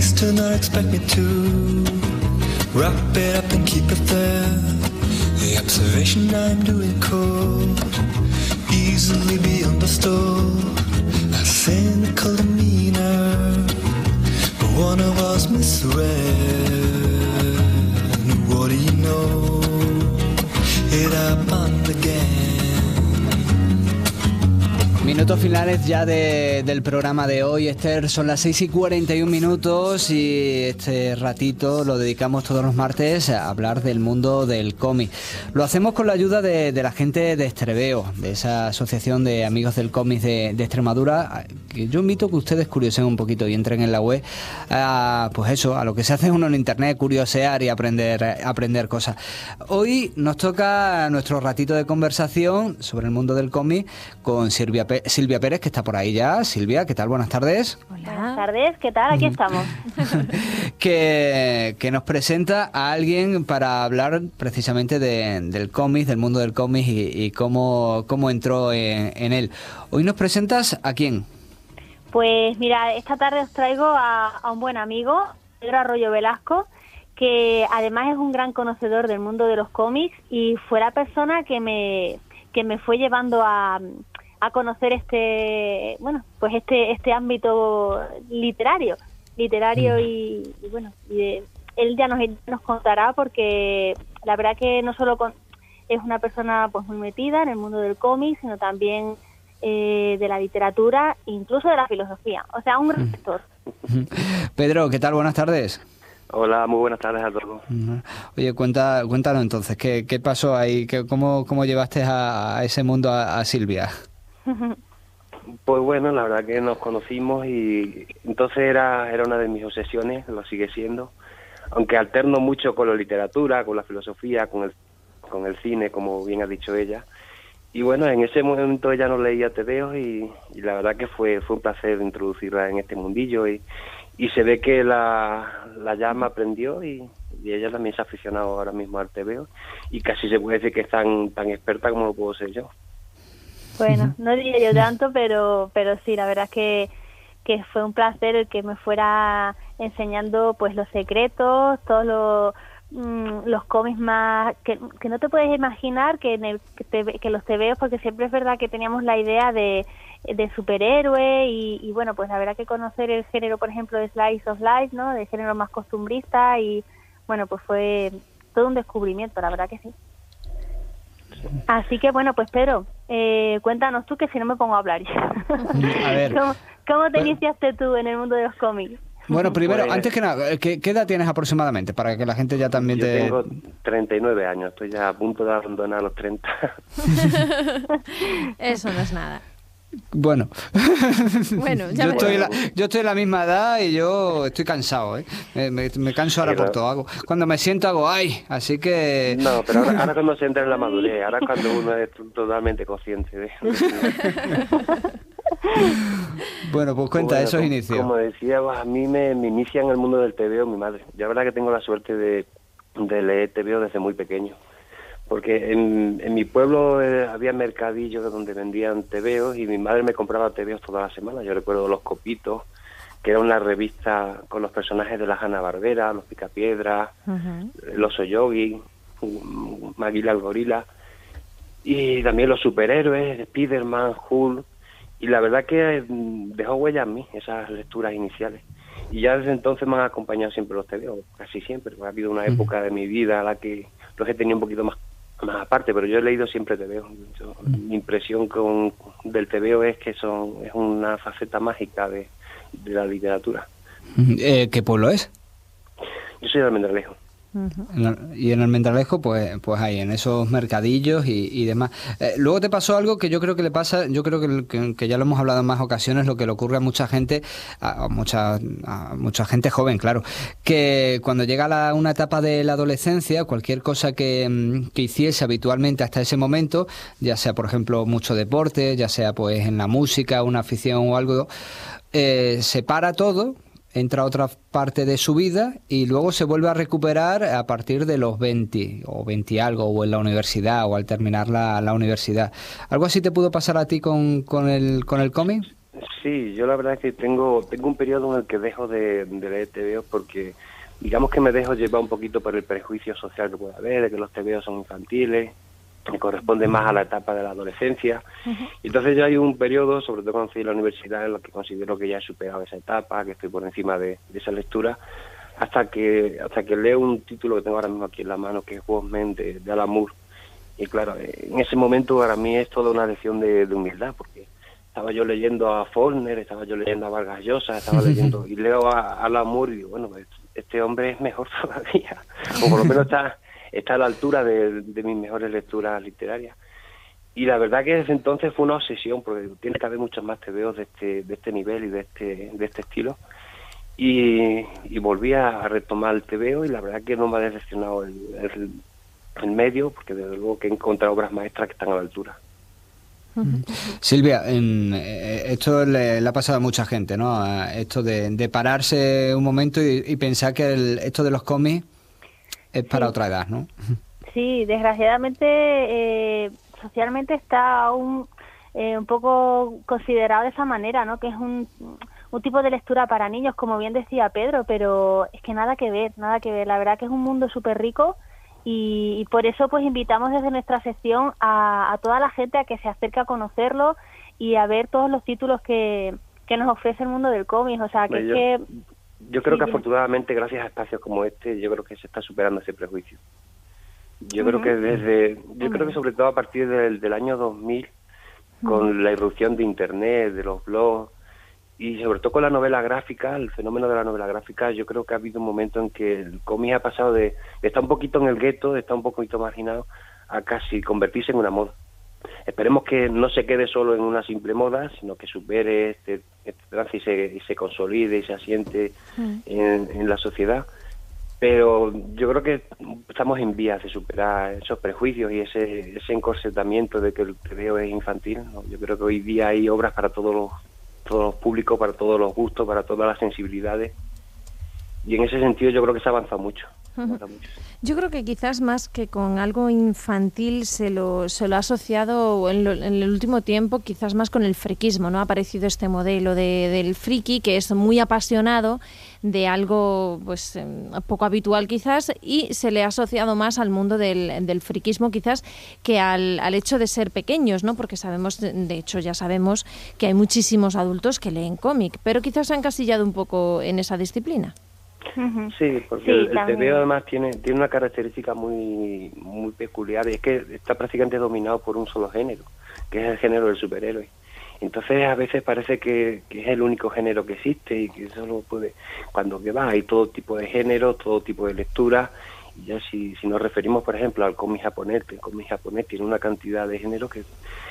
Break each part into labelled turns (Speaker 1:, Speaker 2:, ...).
Speaker 1: still not expect me to wrap it up and keep it there. The observation I'm doing cold easily be understood. A cynical demeanor, but one of us misread. What do you know? It happened again.
Speaker 2: Minutos finales ya del programa de hoy, Esther. Son las 6:41 y este ratito lo dedicamos todos los martes a hablar del mundo del cómic. Lo hacemos con la ayuda de la gente de Estreveo, de esa asociación de amigos del cómic de Extremadura, que yo invito a que ustedes curiosen un poquito y entren en la web, pues eso, a lo que se hace uno en internet, curiosear y aprender cosas. Hoy nos toca nuestro ratito de conversación sobre el mundo del cómic con Silvia Pérez, que está por ahí ya. Silvia, ¿qué tal? Buenas tardes.
Speaker 3: Hola. Buenas tardes, ¿qué tal? Aquí estamos.
Speaker 2: que nos presenta a alguien para hablar precisamente del cómic, del mundo del cómic y cómo entró en él. Hoy nos presentas ¿a quién?
Speaker 3: Pues mira, esta tarde os traigo a un buen amigo, Pedro Arroyo Velasco, que además es un gran conocedor del mundo de los cómics y fue la persona que me fue llevando a conocer este ámbito literario y bueno, él ya nos contará, porque la verdad que no solo es una persona pues muy metida en el mundo del cómic, sino también de la literatura, incluso de la filosofía, o sea, un gran lector.
Speaker 2: Pedro, ¿qué tal? Buenas tardes.
Speaker 4: Hola, muy buenas tardes a todos.
Speaker 2: Oye, cuéntanos entonces, ¿qué pasó ahí? ¿Cómo llevaste a ese mundo a Silvia?
Speaker 4: Pues bueno, la verdad que nos conocimos y entonces era una de mis obsesiones, lo sigue siendo, aunque alterno mucho con la literatura, con la filosofía, con el cine, como bien ha dicho ella. Y bueno, en ese momento ella nos leía tebeos y la verdad que fue un placer introducirla en este mundillo y se ve que la llama aprendió y ella también se ha aficionado ahora mismo al tebeo y casi se puede decir que es tan experta como lo puedo ser yo.
Speaker 3: Bueno, no diría yo tanto, pero sí, la verdad es que fue un placer el que me fuera enseñando pues los secretos, todos los cómics más que no te puedes imaginar que los tebeos, porque siempre es verdad que teníamos la idea de superhéroe y bueno, pues la verdad que conocer el género, por ejemplo, de Slice of Life, ¿no?, de género más costumbrista, y bueno, pues fue todo un descubrimiento, la verdad que sí. Así que bueno, pues Pedro, cuéntanos tú, que si no me pongo a hablar ya.
Speaker 2: A ver.
Speaker 3: ¿Cómo te iniciaste tú en el mundo de los cómics?
Speaker 2: Bueno, primero, antes que nada, ¿qué edad tienes aproximadamente? Para que la gente ya también
Speaker 4: Yo tengo 39 años, estoy ya a punto de abandonar los 30.
Speaker 5: Eso no es nada.
Speaker 2: Bueno,
Speaker 5: ya
Speaker 2: yo estoy en la misma edad y yo estoy cansado, ¿eh? Me canso ahora por todo. Cuando me siento hago ¡ay! Así que...
Speaker 4: No, pero ahora cuando se entra en la madurez, ahora cuando uno es totalmente consciente de...
Speaker 2: Bueno, pues cuenta esos inicios.
Speaker 4: Como decía, a mí me inicia en el mundo del tebeo mi madre. Yo la verdad que tengo la suerte de leer tebeo desde muy pequeño. Porque en mi pueblo había mercadillos donde vendían tebeos y mi madre me compraba tebeos toda la semana. Yo recuerdo Los Copitos, que era una revista con los personajes de la Hanna-Barbera, los Picapiedras, los Oyogi, Maguila el Gorila, y también los superhéroes, Spiderman, Hulk, y la verdad que dejó huella en mí esas lecturas iniciales. Y ya desde entonces me han acompañado siempre los tebeos, casi siempre. Ha habido una época de mi vida a la que los he tenido un poquito más aparte, pero yo he leído siempre tebeo. Mi impresión del tebeo es que es una faceta mágica de la literatura.
Speaker 2: ¿Qué pueblo es?
Speaker 4: Yo soy de Almendralejo.
Speaker 2: Y en Almendralejo, pues hay en esos mercadillos y demás. Luego te pasó algo que yo creo que le pasa, yo creo que ya lo hemos hablado en más ocasiones, lo que le ocurre a mucha gente, a mucha gente joven, claro, que cuando llega una etapa de la adolescencia, cualquier cosa que hiciese habitualmente hasta ese momento, ya sea por ejemplo mucho deporte, ya sea pues en la música, una afición o algo, se para todo, entra a otra parte de su vida y luego se vuelve a recuperar a partir de los 20 o 20 y algo, o en la universidad o al terminar la universidad. ¿Algo así te pudo pasar a ti con el cómic?
Speaker 4: Sí, yo la verdad es que tengo un periodo en el que dejo de leer TVO porque digamos que me dejo llevar un poquito por el prejuicio social que puede haber, de que los TVO son infantiles, que corresponden más a la etapa de la adolescencia. Y entonces ya hay un periodo, sobre todo cuando estoy en la universidad, en el que considero que ya he superado esa etapa, que estoy por encima de esa lectura, hasta que leo un título que tengo ahora mismo aquí en la mano, que es Watchmen de Alan Moore. Y claro, en ese momento para mí es toda una lección de humildad, porque estaba yo leyendo a Faulkner, estaba yo leyendo a Vargas Llosa, estaba leyendo, y leo a Alan Moore y digo, bueno, pues este hombre es mejor todavía, o por lo menos está a la altura de mis mejores lecturas literarias. Y la verdad que desde entonces fue una obsesión, porque tiene que haber muchos más TVOs de este nivel y de este estilo. Y volví a retomar el TVO y la verdad que no me ha decepcionado el medio, porque desde luego que he encontrado obras maestras que están a la altura.
Speaker 2: Silvia, esto le ha pasado a mucha gente, ¿no? Esto de pararse un momento y pensar que esto de los cómics es para otra edad, ¿no?
Speaker 3: Sí, desgraciadamente socialmente está aún un poco considerado de esa manera, ¿no? Que es un tipo de lectura para niños, como bien decía Pedro, pero es que nada que ver. La verdad que es un mundo súper rico. Y por eso pues invitamos desde nuestra sección a toda la gente a que se acerque a conocerlo y a ver todos los títulos que nos ofrece el mundo del cómic. O sea, que
Speaker 4: yo creo que afortunadamente gracias a espacios como este, yo creo que se está superando ese prejuicio. Yo creo que creo que sobre todo a partir del año 2000, con la irrupción de Internet, de los blogs, y sobre todo con la novela gráfica, el fenómeno de la novela gráfica, yo creo que ha habido un momento en que el cómic ha pasado de estar un poquito en el gueto, de estar un poquito marginado, a casi convertirse en una moda. Esperemos que no se quede solo en una simple moda, sino que supere este trance y se consolide y se asiente en la sociedad. Pero yo creo que estamos en vías de superar esos prejuicios y ese encorsetamiento de que el TVO es infantil, ¿no? Yo creo que hoy día hay obras para todos los públicos, para todos los gustos, para todas las sensibilidades, y en ese sentido yo creo que se avanza mucho.
Speaker 5: Yo creo que quizás más que con algo infantil se lo ha asociado en el último tiempo, quizás más con el friquismo, ¿no? Ha aparecido este modelo del friki que es muy apasionado de algo pues poco habitual quizás, y se le ha asociado más al mundo del friquismo quizás que al hecho de ser pequeños, ¿no? Porque sabemos, de hecho ya sabemos que hay muchísimos adultos que leen cómic, pero quizás se han encasillado un poco en esa disciplina.
Speaker 4: Sí, porque el TVO además tiene una característica muy peculiar, y es que está prácticamente dominado por un solo género, que es el género del superhéroe. Entonces a veces parece que es el único género que existe y que solo puede, cuando que va, hay todo tipo de género, todo tipo de lectura. Y ya si nos referimos por ejemplo al cómic japonés, el cómic japonés tiene una cantidad de géneros que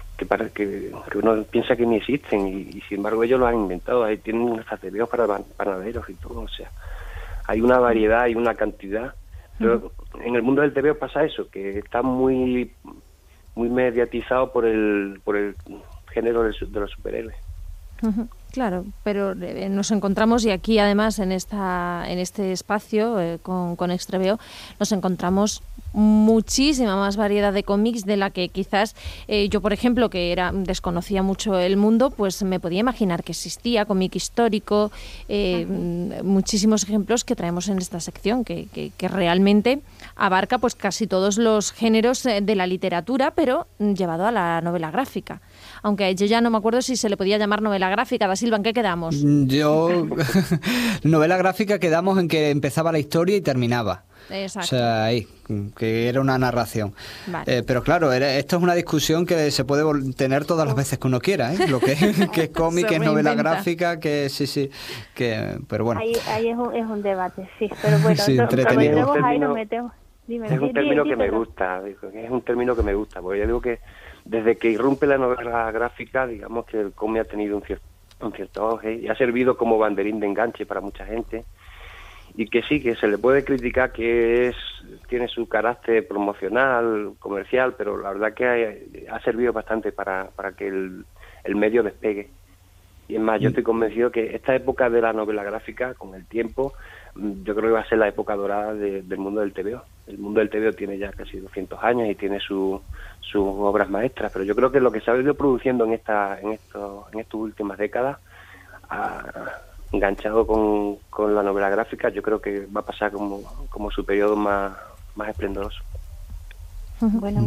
Speaker 4: uno piensa que ni existen, y sin embargo ellos lo han inventado. Ahí tienen hasta TVOs para panaderos y todo, o sea, hay una variedad, hay una cantidad, pero en el mundo del TVO pasa eso, que está muy mediatizado por el género de los superhéroes.
Speaker 5: Claro, pero nos encontramos, y aquí además en este espacio con Extreveo nos encontramos muchísima más variedad de cómics de la que quizás yo, por ejemplo, que desconocía mucho el mundo, pues me podía imaginar que existía cómic histórico, muchísimos ejemplos que traemos en esta sección que realmente abarca pues casi todos los géneros de la literatura, pero llevado a la novela gráfica. Aunque yo ya no me acuerdo si se le podía llamar novela gráfica. Da Silva, ¿en qué quedamos?
Speaker 2: Yo, novela gráfica quedamos en que empezaba la historia y terminaba.
Speaker 5: Exacto.
Speaker 2: O sea, ahí, que era una narración.
Speaker 5: Vale.
Speaker 2: Pero claro, esto es una discusión que se puede tener todas las veces que uno quiera, ¿eh? Lo que es cómic, que es novela gráfica, que sí, pero bueno.
Speaker 3: Ahí es un debate, sí, pero bueno,
Speaker 2: sí,
Speaker 3: entretenido. Ahí nos metemos.
Speaker 4: Es un término que me gusta, porque yo digo que desde que irrumpe la novela gráfica, digamos que el cómic ha tenido un cierto auge y ha servido como banderín de enganche para mucha gente, y que sí, que se le puede criticar que tiene su carácter promocional, comercial, pero la verdad que ha servido bastante para que el medio despegue. Y es más, yo estoy convencido que esta época de la novela gráfica, con el tiempo, yo creo que va a ser la época dorada del mundo del TVO. el mundo del TVO tiene ya casi 200 años y tiene sus obras maestras, pero yo creo que lo que se ha ido produciendo en estas últimas décadas, enganchado con la novela gráfica, yo creo que va a pasar como su periodo más esplendoroso.
Speaker 3: Bueno.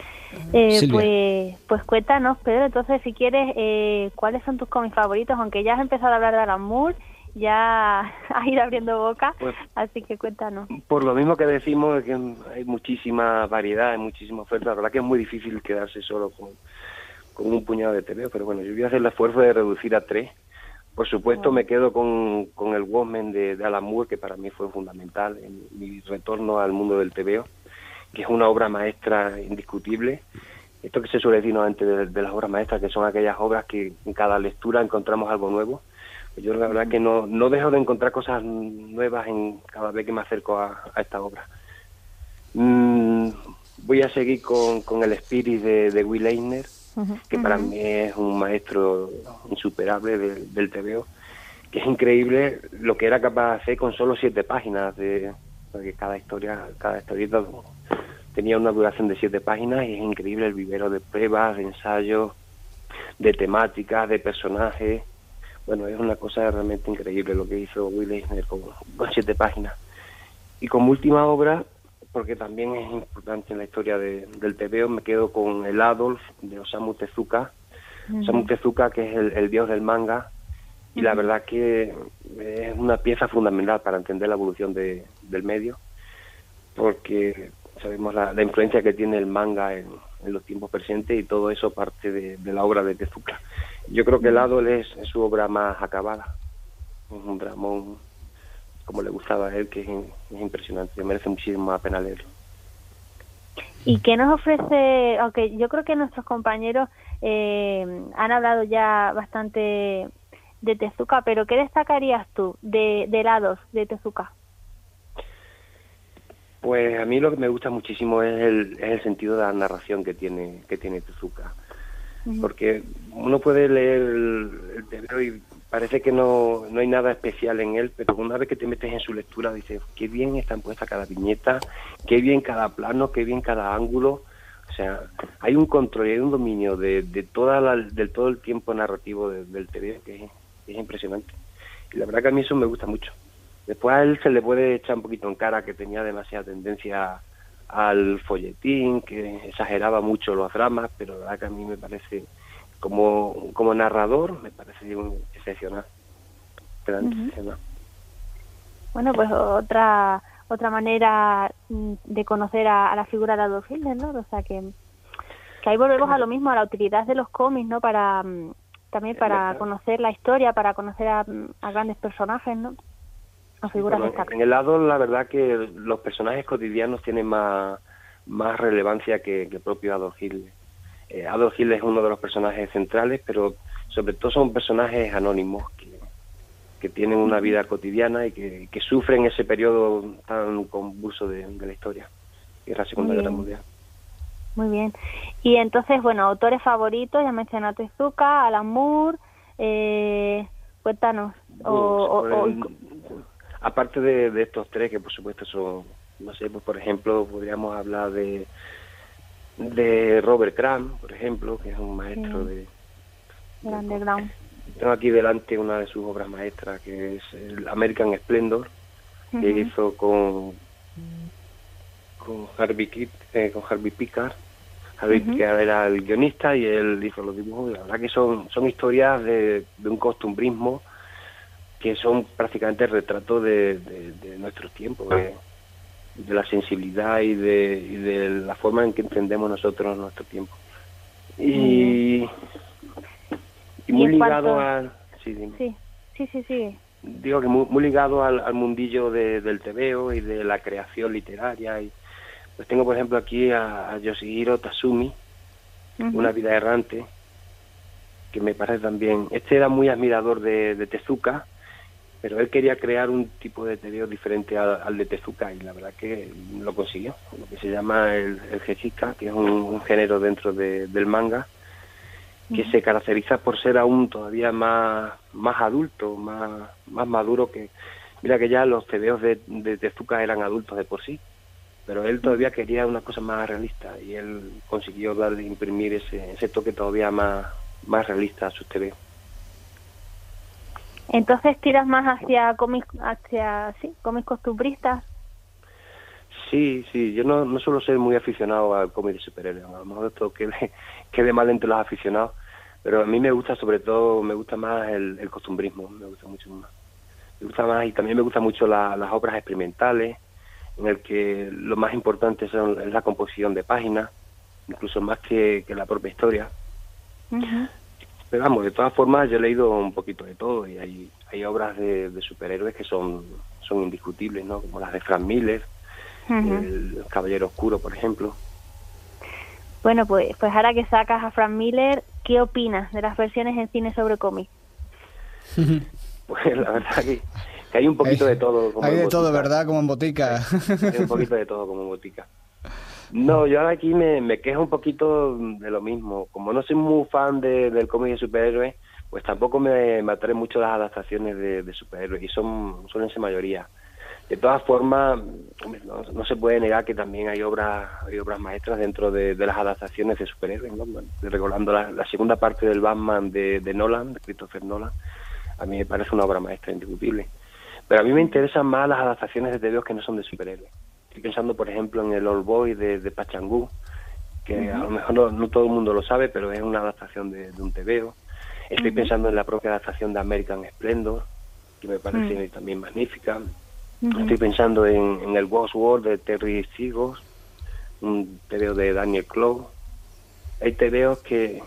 Speaker 3: Pues cuéntanos, Pedro, entonces si quieres, ¿cuáles son tus cómics favoritos? Aunque ya has empezado a hablar de Alan Moore, ya has ido abriendo boca, pues, así que cuéntanos.
Speaker 4: Por lo mismo que decimos, que hay muchísima variedad, hay muchísima oferta, la verdad que es muy difícil quedarse solo con un puñado de TVO, pero bueno, yo voy a hacer el esfuerzo de reducir a 3. Por supuesto, me quedo con el Watchmen de Alan Moore, que para mí fue fundamental en mi retorno al mundo del TVO, que es una obra maestra indiscutible. Esto que se suele decir antes de las obras maestras, que son aquellas obras que en cada lectura encontramos algo nuevo. Yo la verdad que no dejo de encontrar cosas nuevas en cada vez que me acerco a esta obra. Voy a seguir con el Spirit de Will Eisner, que para mí es un maestro insuperable del TVO, que es increíble lo que era capaz de hacer con solo 7 páginas, porque cada historieta tenía una duración de 7 páginas, y es increíble el vivero de pruebas, de ensayos, de temáticas, de personajes. Bueno, es una cosa realmente increíble lo que hizo Will Eisner con 7 páginas. Y como última obra, porque también es importante en la historia del TVO, me quedo con el Adolf de Osamu Tezuka. Osamu Tezuka, que es el dios del manga, y la verdad que es una pieza fundamental para entender la evolución del medio, porque sabemos la influencia que tiene el manga en los tiempos presentes, y todo eso parte de la obra de Tezuka. Yo creo que el Adolf es su obra más acabada, es un dramón como le gustaba a él, que es impresionante, merece muchísimo la pena leerlo.
Speaker 3: ¿Y qué nos ofrece? Aunque yo creo que nuestros compañeros han hablado ya bastante de Tezuka, pero ¿qué destacarías tú del Adolf de Tezuka?
Speaker 4: Pues a mí lo que me gusta muchísimo es el sentido de la narración que tiene Tezuka, porque uno puede leer el TVO y parece que no hay nada especial en él, pero una vez que te metes en su lectura dices, qué bien están puestas cada viñeta, qué bien cada plano, qué bien cada ángulo. O sea, hay un control y hay un dominio de todo el tiempo narrativo del TVO que es impresionante. Y la verdad que a mí eso me gusta mucho. Después a él se le puede echar un poquito en cara que tenía demasiada tendencia al folletín, que exageraba mucho los dramas, pero la verdad que a mí me parece, como narrador, me parece excepcional. Excepcional.
Speaker 3: Bueno, pues otra manera de conocer a la figura de Adolf Hitler, ¿no? O sea que ahí volvemos a lo mismo, a la utilidad de los cómics, ¿no? También para conocer la historia, para conocer a grandes personajes, ¿no? A figuras destacadas.
Speaker 4: En el lado, la verdad que los personajes cotidianos tienen más relevancia que el propio Adolf Hitler. Adolf Hitler es uno de los personajes centrales, pero sobre todo son personajes anónimos que tienen una vida cotidiana y que sufren ese periodo tan convulso de la historia, que es la Segunda Guerra Mundial.
Speaker 3: Muy bien. Y entonces, bueno, autores favoritos, ya mencionaste Tezuka, Alan Moore, cuéntanos.
Speaker 4: Aparte de estos 3, que por supuesto son, no sé, pues por ejemplo, podríamos hablar de Robert Crumb, por ejemplo, que es un maestro de
Speaker 3: underground.
Speaker 4: Tengo aquí delante una de sus obras maestras, que es el American Splendor, que hizo con Harvey Pekar. Harvey Pekar era el guionista y él hizo los dibujos. La verdad que son historias de un costumbrismo que son prácticamente el retrato de nuestros tiempos, de la sensibilidad y de la forma en que entendemos nosotros nuestro tiempo. Y muy ligado al... Sí, dime. Sí. Digo que muy ligado al mundillo del TVO y de la creación literaria. Y pues tengo, por ejemplo, aquí a Yoshihiro Tatsumi, Una vida errante, que me parece también... Este era muy admirador de Tezuka, pero él quería crear un tipo de TVO diferente al de Tezuka, y la verdad que lo consiguió. Lo que se llama el Geshika, que es un género dentro del manga, que se caracteriza por ser aún todavía más adulto, más maduro que... Mira que ya los TVOs de Tezuka eran adultos de por sí, pero él todavía quería una cosa más realista y él consiguió imprimir ese toque todavía más realista a sus TVO.
Speaker 3: Entonces tiras más hacia cómics, cómics costumbristas.
Speaker 4: Sí, yo no suelo ser muy aficionado al cómic de superhéroes, a lo mejor esto quede mal entre los aficionados, pero a mí me gusta más el costumbrismo, me gusta mucho más. Me gusta más, y también me gustan mucho las obras experimentales, en el que lo más importante es la composición de páginas, incluso más que la propia historia.
Speaker 3: Uh-huh.
Speaker 4: Pero vamos, de todas formas yo he leído un poquito de todo y hay obras de superhéroes que son indiscutibles, ¿no? Como las de Frank Miller,
Speaker 3: uh-huh,
Speaker 4: el Caballero Oscuro, por ejemplo.
Speaker 3: Bueno, pues ahora que sacas a Frank Miller, ¿qué opinas de las versiones en cine sobre cómics?
Speaker 4: Pues la verdad que hay un poquito de todo.
Speaker 2: Hay de todo, ¿verdad? Como en botica.
Speaker 4: Hay un poquito de todo como en botica. No, yo ahora aquí me quejo un poquito de lo mismo. Como no soy muy fan del cómic de superhéroes, pues tampoco me atraen mucho las adaptaciones de superhéroes, y suelen ser mayoría. De todas formas, no se puede negar que también hay obras maestras dentro de las adaptaciones de superhéroes, ¿no? Recordando la segunda parte del Batman de Nolan, de Christopher Nolan, a mí me parece una obra maestra indiscutible. Pero a mí me interesan más las adaptaciones de TVOs que no son de superhéroes. Estoy pensando, por ejemplo, en el Old Boy de Pachangú, que a lo mejor no todo el mundo lo sabe, pero es una adaptación de un TVO. Estoy pensando en la propia adaptación de American Splendor, que me parece también magnífica. Estoy pensando en el Ghost World de Terry Sigos, un TVO de Daniel Clough. Hay TVOs que,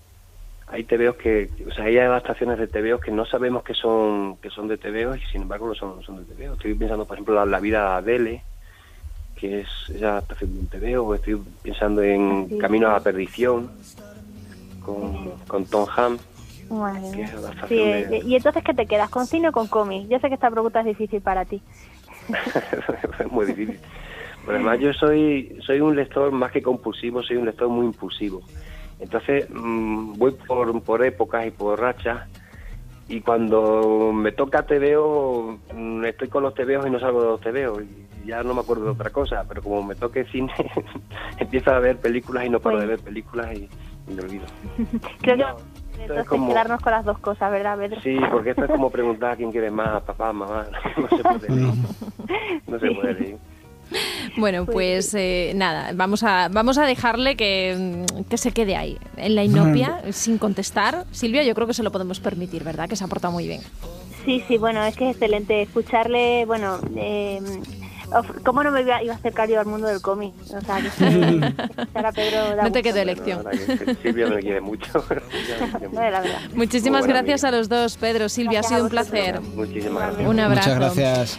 Speaker 4: o sea, hay adaptaciones de TVOs que no sabemos que son de TVOs y sin embargo no son de TVOs. Estoy pensando, por ejemplo, en La vida de Adele, que es adaptación de un TVO, o estoy pensando en Camino a la perdición con Tom Hanks.
Speaker 3: Bueno, sí, ¿y entonces qué te quedas, con cine o con cómic? Yo sé que esta pregunta es difícil para ti.
Speaker 4: Es muy difícil. Pero además yo soy un lector más que compulsivo, soy un lector muy impulsivo. Entonces voy por épocas y por rachas, y cuando me toca TVO, estoy con los TVOs y no salgo de los TVOs, y ya no me acuerdo de otra cosa, pero como me toque cine, empiezo a ver películas y no paro de ver películas y me olvido.
Speaker 3: Creo que entonces como quedarnos con las dos cosas, ¿verdad, Pedro?
Speaker 4: Sí, porque esto es como preguntar a quién quiere más, papá, mamá. No se puede leer. No se puede leer.
Speaker 5: Bueno, pues nada, vamos a dejarle que se quede ahí, en la inopia, sin contestar. Silvia, yo creo que se lo podemos permitir, ¿verdad? Que se ha portado muy bien.
Speaker 3: Sí, bueno, es que es excelente escucharle, bueno... ¿Cómo no me iba a acercar yo al mundo del cómic? O sea, que ahora Pedro
Speaker 5: no te quedó elección.
Speaker 4: Silvia me quiere mucho.
Speaker 3: No, la verdad.
Speaker 5: Muchísimas gracias a los dos, Pedro, Silvia, ha sido un placer.
Speaker 4: Muchísimas gracias.
Speaker 5: Un abrazo.
Speaker 2: Muchas gracias.